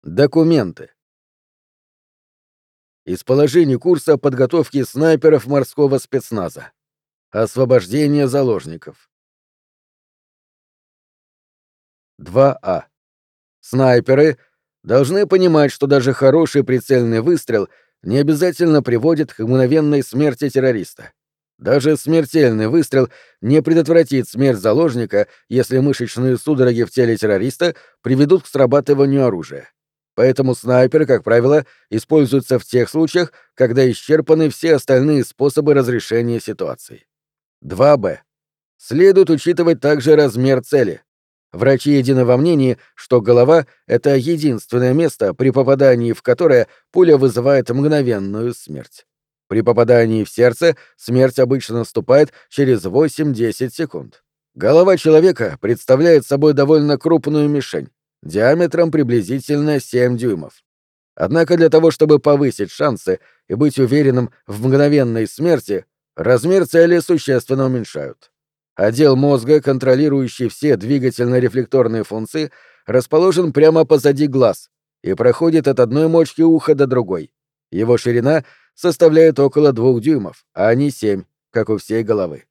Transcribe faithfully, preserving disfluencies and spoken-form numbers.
Документы. Из положений курса подготовки снайперов морского спецназа. Освобождение заложников. два А. Снайперы должны понимать, что даже хороший прицельный выстрел не обязательно приводит к мгновенной смерти террориста. Даже смертельный выстрел не предотвратит смерть заложника, если мышечные судороги в теле террориста приведут к срабатыванию оружия. Поэтому снайпер, как правило, используется в тех случаях, когда исчерпаны все остальные способы разрешения ситуации. два Б. Следует учитывать также размер цели. Врачи едины во мнении, что голова — это единственное место, при попадании в которое пуля вызывает мгновенную смерть. При попадании в сердце смерть обычно наступает через восемь-десять секунд. Голова человека представляет собой довольно крупную мишень, диаметром приблизительно семь дюймов. Однако для того, чтобы повысить шансы и быть уверенным в мгновенной смерти, размер цели существенно уменьшают. Отдел мозга, контролирующий все двигательно-рефлекторные функции, расположен прямо позади глаз и проходит от одной мочки уха до другой. Его ширина составляет около двух дюймов, а не семь, как у всей головы.